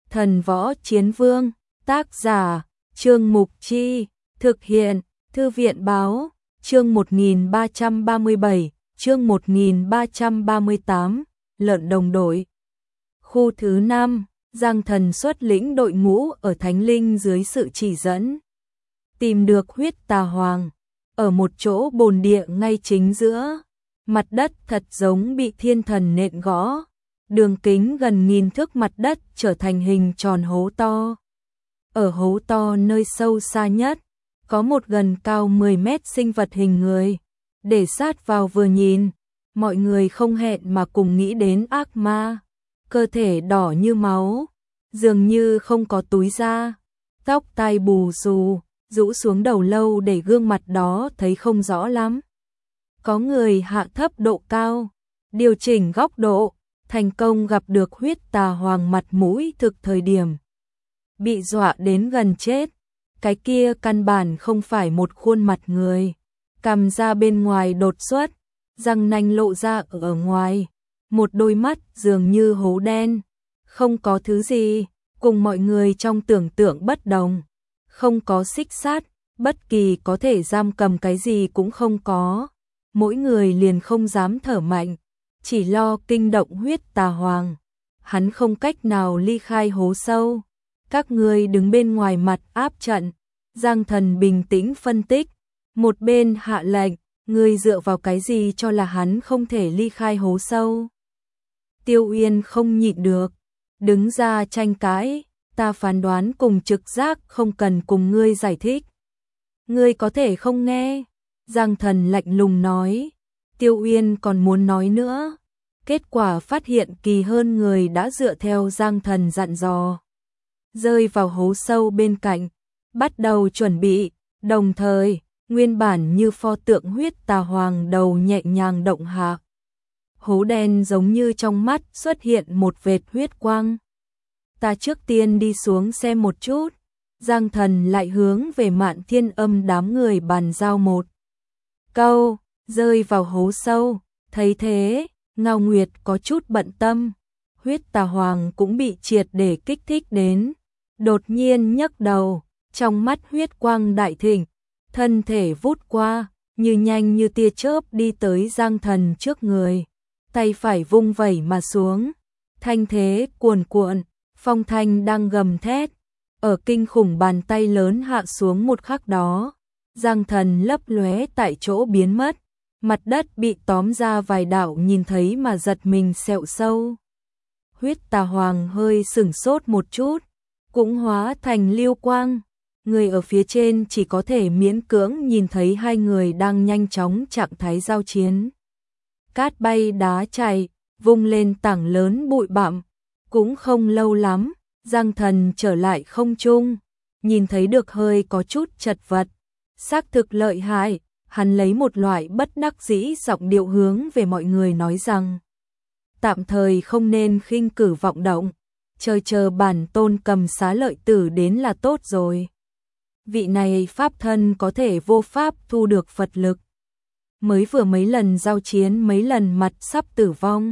Thần Võ Chiến Vương, tác giả, Trương Mục Chi, thực hiện, Thư viện Báo, chương 1337, chương 1338, lợn đồng đội. Khu thứ 5, Giang Thần xuất lĩnh đội ngũ ở Thánh Linh dưới sự chỉ dẫn. Tìm được huyết tà hoàng, ở một chỗ bồn địa ngay chính giữa. Mặt đất thật giống bị thiên thần nện gõ. Đường kính gần 1000 thước mặt đất trở thành hình tròn hố to. Ở hố to nơi sâu xa nhất, có một gần cao 10 mét sinh vật hình người. Để sát vào vừa nhìn, mọi người không hẹn mà cùng nghĩ đến ác ma. Cơ thể đỏ như máu, dường như không có túi da, tóc tai bù xù, rũ xuống đầu lâu để gương mặt đó thấy không rõ lắm. Có người hạ thấp độ cao, điều chỉnh góc độ, thành công gặp được huyết tà hoàng mặt mũi thực thời điểm. Bị dọa đến gần chết, cái kia căn bản không phải một khuôn mặt người. Cằm ra bên ngoài đột xuất, răng nanh lộ ra ở ngoài, một đôi mắt dường như hố đen, không có thứ gì, cùng mọi người trong tưởng tượng bất đồng. Không có xích sắt, bất kỳ có thể giam cầm cái gì cũng không có. Mỗi người liền không dám thở mạnh, chỉ lo kinh động huyết tà hoàng. Hắn không cách nào ly khai hố sâu. Các người đứng bên ngoài mặt áp trận. Giang Thần bình tĩnh phân tích. Một bên hạ lệnh, người dựa vào cái gì cho là hắn không thể ly khai hố sâu. Tiêu Uyên không nhịn được, đứng ra tranh cãi. Ta phán đoán cùng trực giác, không cần cùng ngươi giải thích. Ngươi có thể không nghe. Giang Thần lạnh lùng nói. Tiêu Uyên còn muốn nói nữa. Kết quả phát hiện kỳ hơn người đã dựa theo Giang Thần dặn dò. Rơi vào hố sâu bên cạnh, bắt đầu chuẩn bị, đồng thời, nguyên bản như pho tượng huyết tà hoàng đầu nhẹ nhàng động hạ. Hố đen giống như trong mắt xuất hiện một vệt huyết quang. Ta trước tiên đi xuống xem một chút. Giang Thần lại hướng về Mạn Thiên Âm đám người bàn giao một câu, rơi vào hố sâu. Thấy thế, Ngao Nguyệt có chút bận tâm. Huyết tà hoàng cũng bị triệt để kích thích đến. Đột nhiên nhấc đầu, trong mắt huyết quang đại thịnh, thân thể vút qua, như nhanh như tia chớp đi tới Giang Thần trước người. Tay phải vung vẩy mà xuống, thanh thế cuồn cuộn, phong thanh đang gầm thét. Ở kinh khủng bàn tay lớn hạ xuống một khắc đó, Giang Thần lấp lóe tại chỗ biến mất. Mặt đất bị tóm ra vài đạo nhìn thấy mà giật mình sẹo sâu. Huyết tà hoàng hơi sửng sốt một chút, cũng hóa thành lưu quang. Người ở phía trên chỉ có thể miễn cưỡng nhìn thấy hai người đang nhanh chóng trạng thái giao chiến. Cát bay đá chạy, vung lên tảng lớn bụi bặm. Cũng không lâu lắm, Giang Thần trở lại không trung, nhìn thấy được hơi có chút chật vật. Xác thực lợi hại, hắn lấy một loại bất đắc dĩ giọng điệu hướng về mọi người nói rằng tạm thời không nên khinh cử vọng động, chờ bản tôn Cầm Xá Lợi Tử đến là tốt rồi. Vị này pháp thân có thể vô pháp thu được Phật lực. Mới vừa mấy lần giao chiến mấy lần mặt sắp tử vong.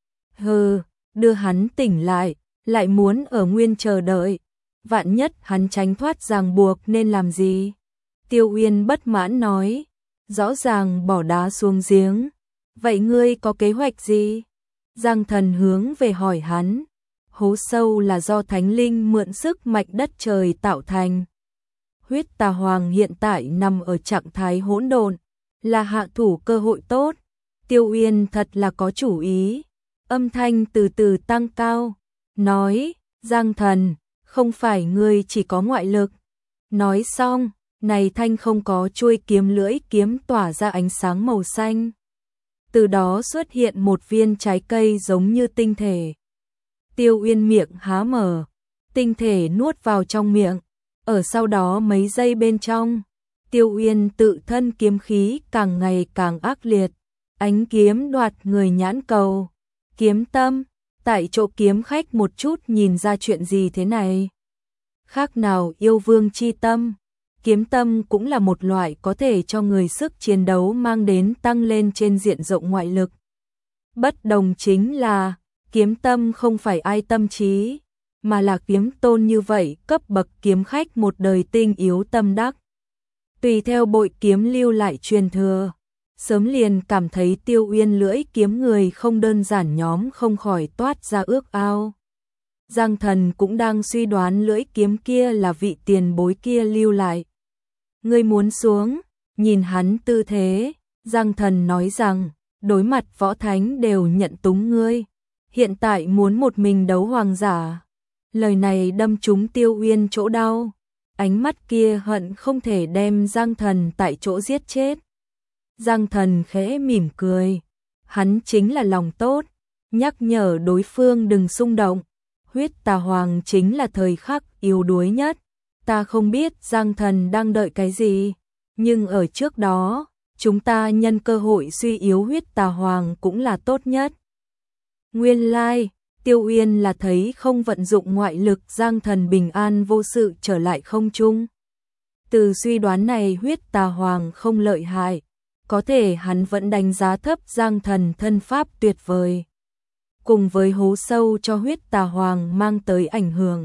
Hừ, đưa hắn tỉnh lại muốn ở nguyên chờ đợi. Vạn nhất hắn tránh thoát ràng buộc nên làm gì? Tiêu Uyên bất mãn nói. Rõ ràng bỏ đá xuống giếng. Vậy ngươi có kế hoạch gì? Giang Thần hướng về hỏi hắn. Hố sâu là do Thánh Linh mượn sức mạnh đất trời tạo thành. Huyết tà hoàng hiện tại nằm ở trạng thái hỗn độn, là hạ thủ cơ hội tốt. Tiêu Uyên thật là có chủ ý. Âm thanh từ từ tăng cao, nói, Giang Thần, không phải ngươi chỉ có ngoại lực. Nói xong, này thanh không có chuôi kiếm lưỡi kiếm tỏa ra ánh sáng màu xanh. Từ đó xuất hiện một viên trái cây giống như tinh thể. Tiêu Uyên miệng há mở, tinh thể nuốt vào trong miệng. Ở sau đó mấy giây bên trong, Tiêu Uyên tự thân kiếm khí càng ngày càng ác liệt. Ánh kiếm đoạt người nhãn cầu. Kiếm tâm, tại chỗ kiếm khách một chút nhìn ra chuyện gì thế này. Khác nào yêu vương chi tâm. Kiếm tâm cũng là một loại có thể cho người sức chiến đấu mang đến tăng lên trên diện rộng ngoại lực. Bất đồng chính là, kiếm tâm không phải ai tâm trí. mà là kiếm tôn như vậy, cấp bậc kiếm khách một đời tinh yếu tâm đắc. Tùy theo bội kiếm lưu lại truyền thừa, sớm liền cảm thấy Tiêu Uyên lưỡi kiếm người không đơn giản, nhóm không khỏi toát ra ước ao. Giang Thần cũng đang suy đoán lưỡi kiếm kia là vị tiền bối kia lưu lại. Ngươi muốn xuống, nhìn hắn tư thế, Giang Thần nói rằng, đối mặt võ thánh đều nhận túng ngươi, hiện tại muốn một mình đấu hoàng giả. Lời này đâm trúng Tiêu Uyên chỗ đau, ánh mắt kia hận không thể đem Giang Thần tại chỗ giết chết. Giang Thần khẽ mỉm cười, hắn chính là lòng tốt, nhắc nhở đối phương đừng xung động. Huyết Tà Hoàng chính là thời khắc yếu đuối nhất, ta không biết Giang Thần đang đợi cái gì, nhưng ở trước đó, chúng ta nhân cơ hội suy yếu Huyết Tà Hoàng cũng là tốt nhất. Nguyên lai, Tiêu Uyên là thấy không vận dụng ngoại lực, Giang Thần bình an vô sự trở lại không trung. Từ suy đoán này Huyết Tà Hoàng không lợi hại, có thể hắn vẫn đánh giá thấp Giang Thần thân pháp tuyệt vời, cùng với hố sâu cho Huyết Tà Hoàng mang tới ảnh hưởng.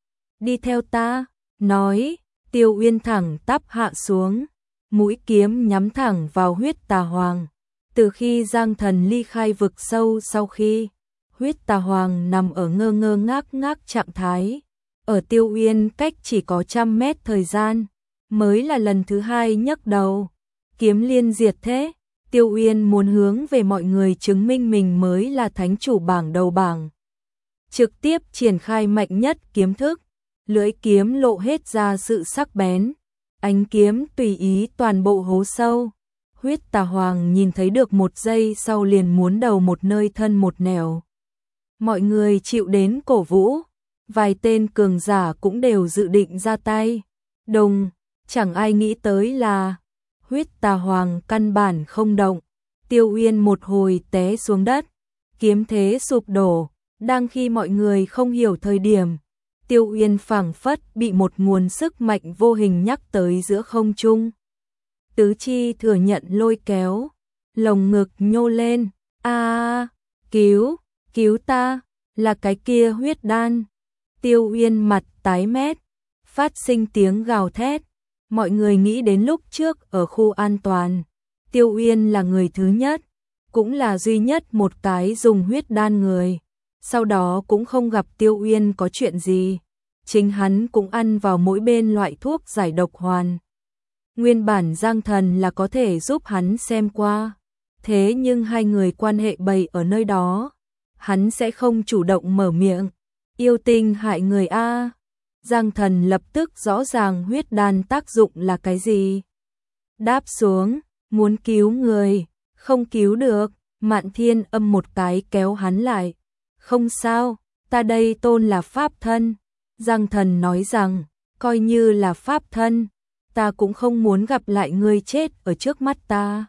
Đi theo ta, nói, Tiêu Uyên thẳng tắp hạ xuống, mũi kiếm nhắm thẳng vào Huyết Tà Hoàng. Từ khi Giang Thần ly khai vực sâu, sau khi Huyết Tà Hoàng nằm ở ngơ ngơ ngác ngác trạng thái, ở Tiêu Uyên cách chỉ có 100 mét thời gian, mới là lần thứ hai nhấc đầu, kiếm liên diệt thế. Tiêu Uyên muốn hướng về mọi người chứng minh mình mới là thánh chủ bảng đầu bảng. Trực tiếp triển khai mạnh nhất kiếm thức, lưỡi kiếm lộ hết ra sự sắc bén, ánh kiếm tùy ý toàn bộ hố sâu. Huyết Tà Hoàng nhìn thấy được một giây sau liền muốn đầu một nơi thân một nẻo. Mọi người chịu đến cổ vũ, vài tên cường giả cũng đều dự định ra tay. Đồng, chẳng ai nghĩ tới là Huyết Tà Hoàng căn bản không động, Tiêu Uyên một hồi té xuống đất, kiếm thế sụp đổ, đang khi mọi người không hiểu thời điểm, Tiêu Uyên phảng phất bị một nguồn sức mạnh vô hình nhắc tới giữa không trung. Tứ chi thừa nhận lôi kéo, lồng ngực nhô lên, cứu ta, là cái kia huyết đan. Tiêu Uyên mặt tái mét, phát sinh tiếng gào thét. Mọi người nghĩ đến lúc trước ở khu an toàn, Tiêu Uyên là người thứ nhất, cũng là duy nhất một cái dùng huyết đan người. Sau đó cũng không gặp Tiêu Uyên có chuyện gì, chính hắn cũng ăn vào mỗi bên loại thuốc giải độc hoàn. Nguyên bản Giang Thần là có thể giúp hắn xem qua, thế nhưng hai người quan hệ bày ở nơi đó, hắn sẽ không chủ động mở miệng. Yêu tinh hại người a. Giang Thần lập tức rõ ràng huyết đan tác dụng là cái gì. Đáp xuống, muốn cứu người, không cứu được. Mạn Thiên Âm một cái kéo hắn lại. Không sao, ta đây tôn là pháp thân. Giang Thần nói rằng, coi như là pháp thân, ta cũng không muốn gặp lại người chết ở trước mắt ta.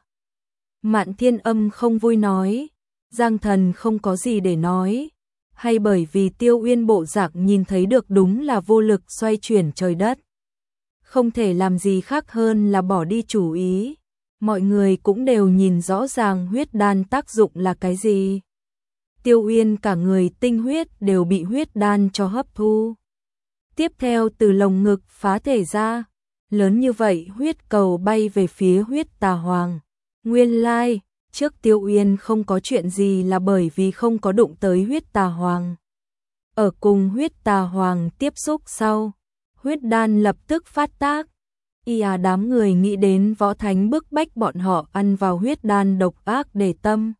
Mạn Thiên Âm không vui nói, Giang Thần không có gì để nói, hay bởi vì Tiêu Uyên bộ dạng nhìn thấy được đúng là vô lực xoay chuyển trời đất. Không thể làm gì khác hơn là bỏ đi chủ ý. Mọi người cũng đều nhìn rõ ràng huyết đan tác dụng là cái gì. Tiêu Uyên cả người tinh huyết đều bị huyết đan cho hấp thu. Tiếp theo từ lồng ngực phá thể ra, lớn như vậy huyết cầu bay về phía Huyết Tà Hoàng. Nguyên lai, trước Tiêu Uyên không có chuyện gì là bởi vì không có đụng tới Huyết Tà Hoàng. Ở cùng Huyết Tà Hoàng tiếp xúc sau, huyết đan lập tức phát tác. Đám người nghĩ đến võ thánh bức bách bọn họ ăn vào huyết đan độc ác để tâm.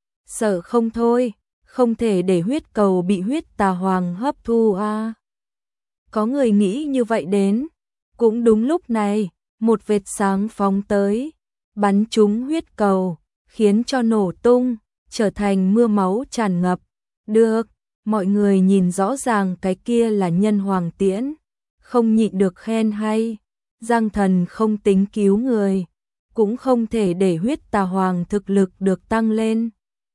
Sợ không thôi, không thể để huyết cầu bị Huyết Tà Hoàng hấp thu a. Có người nghĩ như vậy đến. Cũng đúng lúc này, một vệt sáng phóng tới, bắn trúng huyết cầu, khiến cho nổ tung, trở thành mưa máu tràn ngập. Được, mọi người nhìn rõ ràng cái kia là nhân hoàng tiễn, không nhịn được khen hay. Giang Thần không tính cứu người, cũng không thể để Huyết Tà Hoàng thực lực được tăng lên.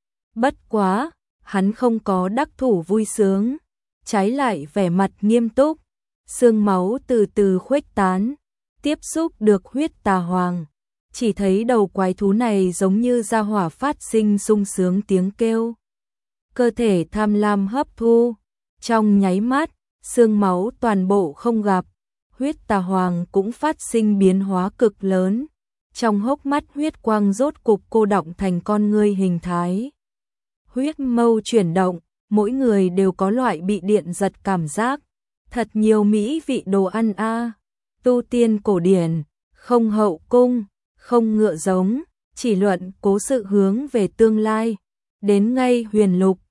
Bất quá, hắn không có đắc thủ vui sướng, trái lại vẻ mặt nghiêm túc, xương máu từ từ khuếch tán, tiếp xúc được Huyết Tà Hoàng. Chỉ thấy đầu quái thú này giống như ra hỏa phát sinh sung sướng tiếng kêu. Cơ thể tham lam hấp thu, Trong nháy mắt, xương máu toàn bộ không gặp, huyết tà hoàng cũng phát sinh biến hóa cực lớn. Trong hốc mắt huyết quang rốt cục cô đọng thành con ngươi hình thái. Huyết mâu chuyển động, mỗi người đều có loại bị điện giật cảm giác. Thật nhiều mỹ vị đồ ăn a. Tu tiên cổ điển, không hậu cung, không ngựa giống, chỉ luận cố sự hướng về tương lai. Đến ngay huyền lục,